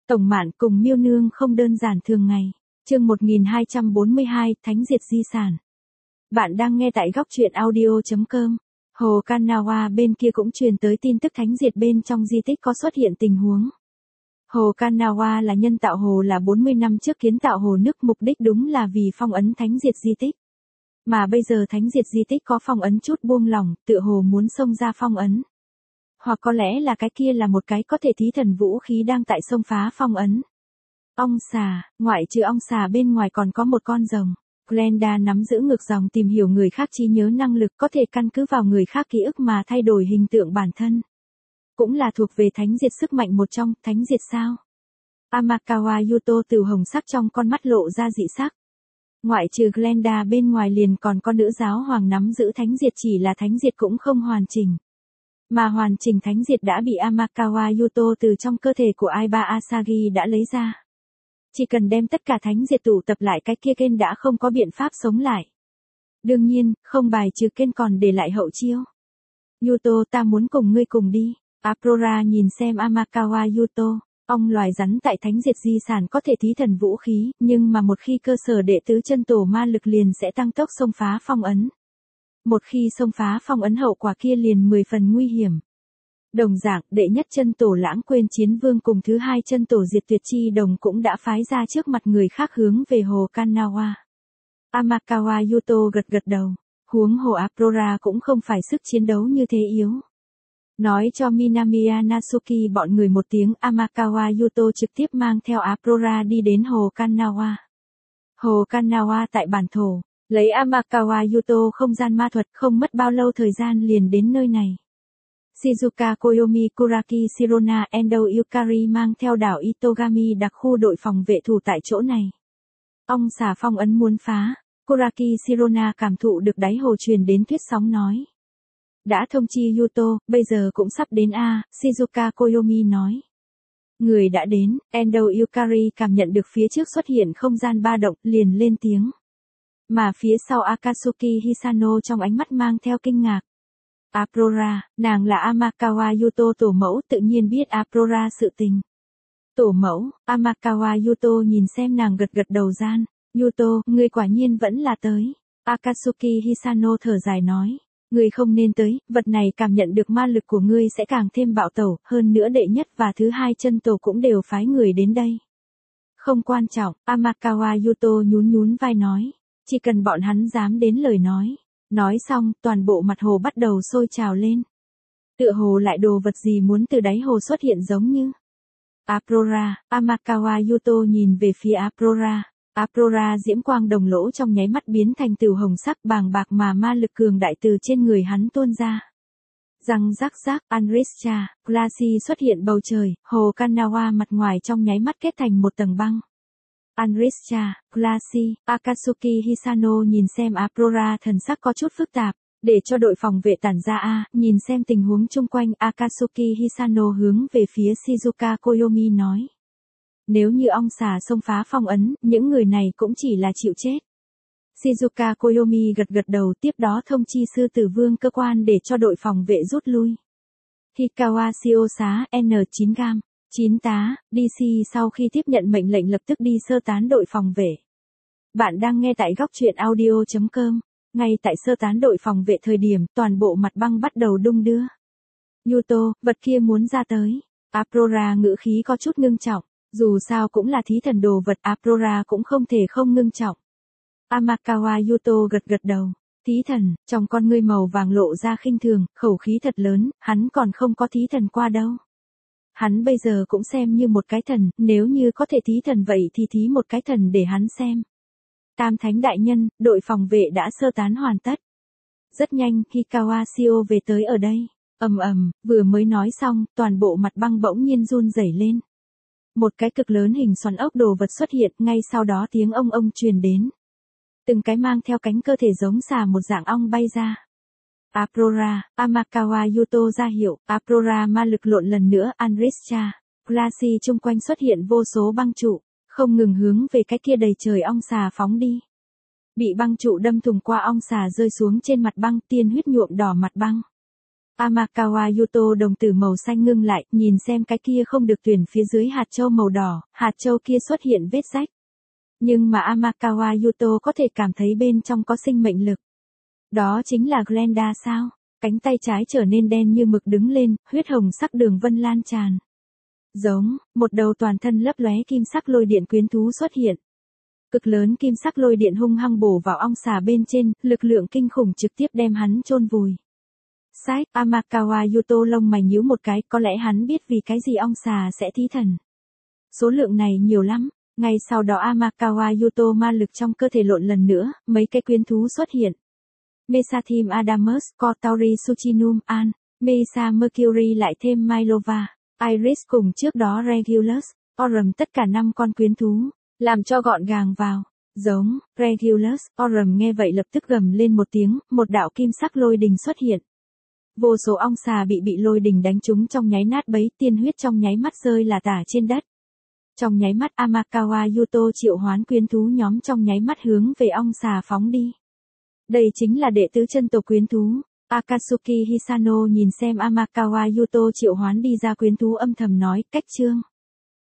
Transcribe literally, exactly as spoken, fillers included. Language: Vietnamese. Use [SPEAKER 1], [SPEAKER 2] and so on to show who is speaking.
[SPEAKER 1] Tổng Mạn cùng Miêu Nương không đơn giản thường ngày. Chương một nghìn hai trăm bốn mươi hai, Thánh diệt di sản. Bạn đang nghe tại góc truyện audio chấm com. Hồ Kanawa bên kia cũng truyền tới tin tức thánh diệt bên trong di tích có xuất hiện tình huống. Hồ Kanawa là nhân tạo hồ là bốn mươi năm trước kiến tạo hồ nước, mục đích đúng là vì phong ấn thánh diệt di tích. Mà bây giờ thánh diệt di tích có phong ấn chút buông lỏng, tựa hồ muốn xông ra phong ấn. Hoặc có lẽ là cái kia là một cái có thể thí thần vũ khí đang tại xông phá phong ấn. Ong xà, ngoại trừ ong xà bên ngoài còn có một con rồng. Glenda nắm giữ ngược dòng tìm hiểu người khác trí nhớ năng lực, có thể căn cứ vào người khác ký ức mà thay đổi hình tượng bản thân. Cũng là thuộc về thánh diệt sức mạnh một trong, thánh diệt sao? Amakawa Yuto từ hồng sắc trong con mắt lộ ra dị sắc. Ngoại trừ Glenda bên ngoài liền còn có nữ giáo hoàng nắm giữ thánh diệt, chỉ là thánh diệt cũng không hoàn chỉnh. Mà hoàn chỉnh thánh diệt đã bị Amakawa Yuto từ trong cơ thể của Aiba Asagi đã lấy ra. Chỉ cần đem tất cả thánh diệt tụ tập lại, cái kia Ken đã không có biện pháp sống lại. Đương nhiên, không bài trừ Ken còn để lại hậu chiêu. Yuto, ta muốn cùng ngươi cùng đi. Aurora nhìn xem Amakawa Yuto. Ong loài rắn tại thánh diệt di sản có thể thí thần vũ khí, nhưng mà một khi cơ sở đệ tứ chân tổ ma lực liền sẽ tăng tốc xông phá phong ấn. Một khi xông phá phong ấn, hậu quả kia liền mười phần nguy hiểm. Đồng dạng, đệ nhất chân tổ lãng quên chiến vương cùng thứ hai chân tổ diệt tuyệt chi đồng cũng đã phái ra trước mặt người khác hướng về hồ Kanawa. Amakawa Yuto gật gật đầu. Huống hồ Aurora cũng không phải sức chiến đấu như thế yếu. Nói cho Minamiya Natsuki bọn người một tiếng, Amakawa Yuto trực tiếp mang theo Aurora đi đến hồ Kanawa. Hồ Kanawa tại bản thổ, lấy Amakawa Yuto không gian ma thuật, không mất bao lâu thời gian liền đến nơi này. Shizuka Koyomi, Kuraki Shirona, Endo Yukari mang theo đảo Itogami đặc khu đội phòng vệ thủ tại chỗ này. Ong xà phong ấn muốn phá, Kuraki Shirona cảm thụ được đáy hồ truyền đến tuyết sóng nói. Đã thông chi Yuto, bây giờ cũng sắp đến a, Shizuka Koyomi nói. Người đã đến, Endo Yukari cảm nhận được phía trước xuất hiện không gian ba động, liền lên tiếng. Mà phía sau Akatsuki Hisano trong ánh mắt mang theo kinh ngạc. Aurora, nàng là Amakawa Yuto tổ mẫu, tự nhiên biết Aurora sự tình. Tổ mẫu, Amakawa Yuto nhìn xem nàng gật gật đầu gian. Yuto, ngươi quả nhiên vẫn là tới. Akatsuki Hisano thở dài nói. Ngươi không nên tới, vật này cảm nhận được ma lực của ngươi sẽ càng thêm bạo tẩu, hơn nữa đệ nhất và thứ hai chân tổ cũng đều phái người đến đây. Không quan trọng, Amakawa Yuto nhún nhún vai nói. Chỉ cần bọn hắn dám đến lời nói. Nói xong, toàn bộ mặt hồ bắt đầu sôi trào lên. Tựa hồ lại đồ vật gì muốn từ đáy hồ xuất hiện giống như. Aurora, Amakawa Yuto nhìn về phía Aurora. Aurora diễm quang đồng lỗ trong nháy mắt biến thành tửu hồng sắc, bàng bạc mà ma lực cường đại từ trên người hắn tuôn ra. Răng rắc rác, Anrisha, Glaci xuất hiện bầu trời, hồ Kanawa mặt ngoài trong nháy mắt kết thành một tầng băng. Anrisha, Glaci, Akatsuki Hisano nhìn xem Aurora thần sắc có chút phức tạp, để cho đội phòng vệ tản ra a, nhìn xem tình huống chung quanh, Akatsuki Hisano hướng về phía Shizuka Koyomi nói. Nếu như ong xà xông phá phong ấn, những người này cũng chỉ là chịu chết. Shizuka Koyomi gật gật đầu, tiếp đó thông chi sư tử vương cơ quan để cho đội phòng vệ rút lui. Hikawa Shiosa, N chín gam. Chín tá, đê xê sau khi tiếp nhận mệnh lệnh lập tức đi sơ tán đội phòng vệ. Bạn đang nghe tại góc truyện audio chấm com. Ngay tại sơ tán đội phòng vệ thời điểm, toàn bộ mặt băng bắt đầu đung đưa. Yuto, vật kia muốn ra tới. Aurora ngữ khí có chút ngưng trọng. Dù sao cũng là thí thần đồ vật, Aurora cũng không thể không ngưng trọng. Amakawa Yuto gật gật đầu. Thí thần, trong con ngươi màu vàng lộ ra khinh thường, khẩu khí thật lớn, hắn còn không có thí thần qua đâu. Hắn bây giờ cũng xem như một cái thần, nếu như có thể thí thần vậy thì thí một cái thần để hắn xem. Tam thánh đại nhân, đội phòng vệ đã sơ tán hoàn tất. Rất nhanh, Hikawa Shio về tới ở đây. Ầm ầm, vừa mới nói xong, toàn bộ mặt băng bỗng nhiên run rẩy lên. Một cái cực lớn hình xoắn ốc đồ vật xuất hiện, ngay sau đó tiếng ông ông truyền đến. Từng cái mang theo cánh cơ thể giống xà một dạng ong bay ra. Aurora, Amakawa Yuto ra hiệu, Aurora ma lực lộn lần nữa, Anrisha, Glaci chung quanh xuất hiện vô số băng trụ, không ngừng hướng về cái kia đầy trời ong xà phóng đi. Bị băng trụ đâm thùng qua ong xà rơi xuống trên mặt băng, tiên huyết nhuộm đỏ mặt băng. Amakawa Yuto đồng tử màu xanh ngưng lại, nhìn xem cái kia không được tuyển phía dưới hạt châu màu đỏ, hạt châu kia xuất hiện vết rách. Nhưng mà Amakawa Yuto có thể cảm thấy bên trong có sinh mệnh lực. Đó chính là Glenda sao? Cánh tay trái trở nên đen như mực đứng lên, huyết hồng sắc đường vân lan tràn. Giống, một đầu toàn thân lấp lóe kim sắc lôi điện quyến thú xuất hiện. Cực lớn kim sắc lôi điện hung hăng bổ vào ong xà bên trên, lực lượng kinh khủng trực tiếp đem hắn chôn vùi. Sách, Amakawa Yuto lông mày nhíu một cái, có lẽ hắn biết vì cái gì ong xà sẽ thí thần. Số lượng này nhiều lắm. Ngay sau đó Amakawa Yuto ma lực trong cơ thể lộn lần nữa, mấy cái quyến thú xuất hiện. Mesathim Adamus, Kotauri Suchinum An, Mesa Mercury lại thêm Mylova, Iris cùng trước đó Regulus, Aurum tất cả năm con quyến thú, làm cho gọn gàng vào. Giống, Regulus, Aurum nghe vậy lập tức gầm lên một tiếng, một đạo kim sắc lôi đình xuất hiện. Vô số ong xà bị bị lôi đình đánh trúng trong nháy nát bấy, tiên huyết trong nháy mắt rơi là tả trên đất. Trong nháy mắt Amakawa Yuto triệu hoán quyến thú nhóm trong nháy mắt hướng về ong xà phóng đi. Đây chính là đệ tứ chân tổ quyến thú. Akatsuki Hisano nhìn xem Amakawa Yuto triệu hoán đi ra quyến thú âm thầm nói, cách chương.